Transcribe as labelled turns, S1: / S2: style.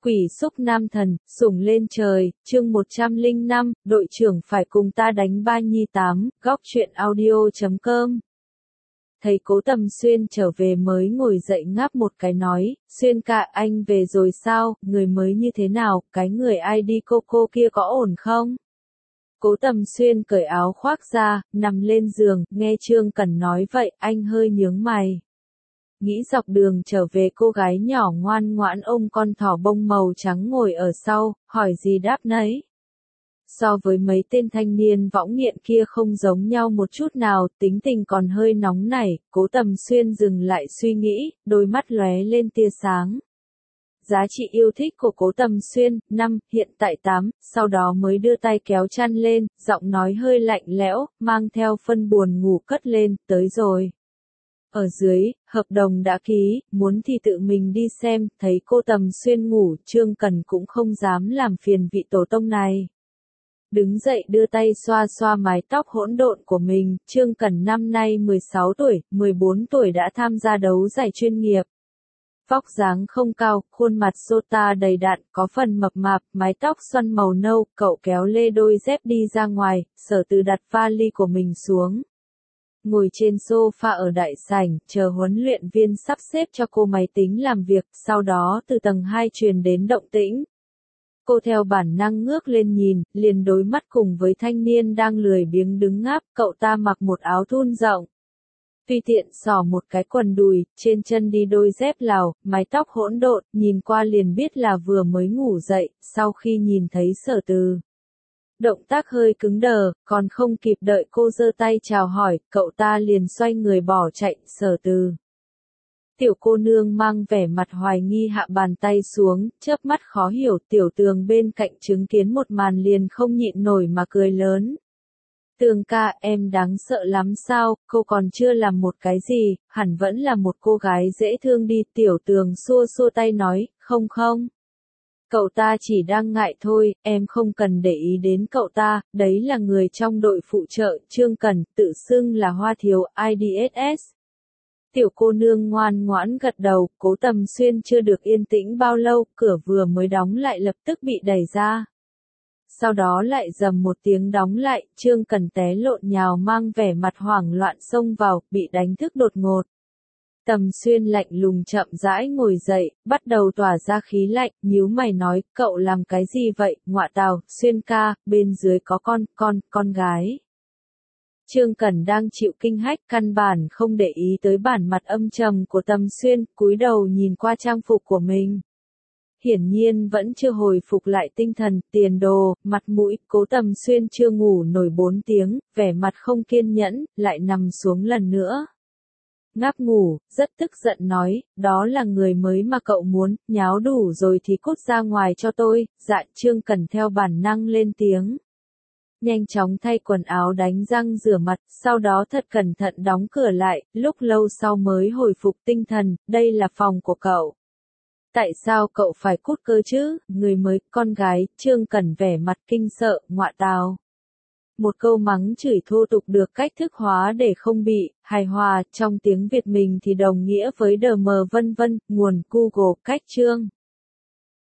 S1: Quỷ xúc nam thần, sủng lên trời, chương 105, đội trưởng phải cùng ta đánh ba nhi 8, góc truyện audio.com. Thấy Cố Tầm Xuyên trở về mới ngồi dậy ngáp một cái nói, Xuyên ca anh về rồi sao, người mới như thế nào, cái người ID cô kia có ổn không? Cố Tầm Xuyên cởi áo khoác ra, nằm lên giường, nghe Trương Cẩn nói vậy, anh hơi nhướng mày. Nghĩ dọc đường trở về cô gái nhỏ ngoan ngoãn ôm con thỏ bông màu trắng ngồi ở sau, hỏi gì đáp nấy. So với mấy tên thanh niên võng nghiện kia không giống nhau một chút nào, tính tình còn hơi nóng nảy, Cố Tầm Xuyên dừng lại suy nghĩ, đôi mắt lóe lên tia sáng. Giá trị yêu thích của Cố Tầm Xuyên, 5, hiện tại 8, sau đó mới đưa tay kéo chăn lên, giọng nói hơi lạnh lẽo, mang theo phân buồn ngủ cất lên, tới rồi. Ở dưới, hợp đồng đã ký, muốn thì tự mình đi xem, thấy cô Tầm Xuyên ngủ, Trương Cẩn cũng không dám làm phiền vị tổ tông này. Đứng dậy đưa tay xoa xoa mái tóc hỗn độn của mình, Trương Cẩn năm nay 16 tuổi, 14 tuổi đã tham gia đấu giải chuyên nghiệp. Vóc dáng không cao, khuôn mặt sota đầy đặn, có phần mập mạp, mái tóc xoăn màu nâu, cậu kéo lê đôi dép đi ra ngoài, Sở Từ đặt vali của mình xuống. Ngồi trên sofa ở đại sảnh, chờ huấn luyện viên sắp xếp cho cô máy tính làm việc, sau đó từ tầng 2 truyền đến động tĩnh. Cô theo bản năng ngước lên nhìn, liền đối mắt cùng với thanh niên đang lười biếng đứng ngáp, cậu ta mặc một áo thun rộng. Tùy tiện xỏ một cái quần đùi, trên chân đi đôi dép Lào, mái tóc hỗn độn, nhìn qua liền biết là vừa mới ngủ dậy, sau khi nhìn thấy Sở Từ. Động tác hơi cứng đờ, còn không kịp đợi cô giơ tay chào hỏi, cậu ta liền xoay người bỏ chạy, Sở Từ. Tiểu cô nương mang vẻ mặt hoài nghi hạ bàn tay xuống, chớp mắt khó hiểu, Tiểu Tường bên cạnh chứng kiến một màn liền không nhịn nổi mà cười lớn. Tường ca, em đáng sợ lắm sao, cô còn chưa làm một cái gì, hẳn vẫn là một cô gái dễ thương đi, Tiểu Tường xua xua tay nói, không. Cậu ta chỉ đang ngại thôi, em không cần để ý đến cậu ta, đấy là người trong đội phụ trợ, Trương Cẩn, tự xưng là Hoa Thiếu, IDSS. Tiểu cô nương ngoan ngoãn gật đầu, Cố Tầm Xuyên chưa được yên tĩnh bao lâu, cửa vừa mới đóng lại lập tức bị đẩy ra. Sau đó lại rầm một tiếng đóng lại, Trương Cẩn té lộn nhào mang vẻ mặt hoảng loạn xông vào, bị đánh thức đột ngột. Tầm Xuyên lạnh lùng chậm rãi ngồi dậy, bắt đầu tỏa ra khí lạnh, nhíu mày nói, cậu làm cái gì vậy, ngọa tào, Xuyên ca, bên dưới có con gái. Trương Cẩn đang chịu kinh hách, căn bản không để ý tới bản mặt âm trầm của Tầm Xuyên, cúi đầu nhìn qua trang phục của mình. Hiển nhiên vẫn chưa hồi phục lại tinh thần, tiền đồ, mặt mũi, Cố Tầm Xuyên chưa ngủ nổi 4 tiếng, vẻ mặt không kiên nhẫn, lại nằm xuống lần nữa. Ngáp ngủ, rất tức giận nói, đó là người mới mà cậu muốn, nháo đủ rồi thì cút ra ngoài cho tôi, dạ. Trương Cẩn theo bản năng lên tiếng. Nhanh chóng thay quần áo đánh răng rửa mặt, sau đó thật cẩn thận đóng cửa lại, lúc lâu sau mới hồi phục tinh thần, đây là phòng của cậu. Tại sao cậu phải cút cơ chứ, người mới, con gái, Trương Cẩn vẻ mặt kinh sợ, ngọa tào. Một câu mắng chửi thô tục được cách thức hóa để không bị hài hòa, trong tiếng Việt mình thì đồng nghĩa với đờ mờ vân vân, nguồn Google, cách Trương.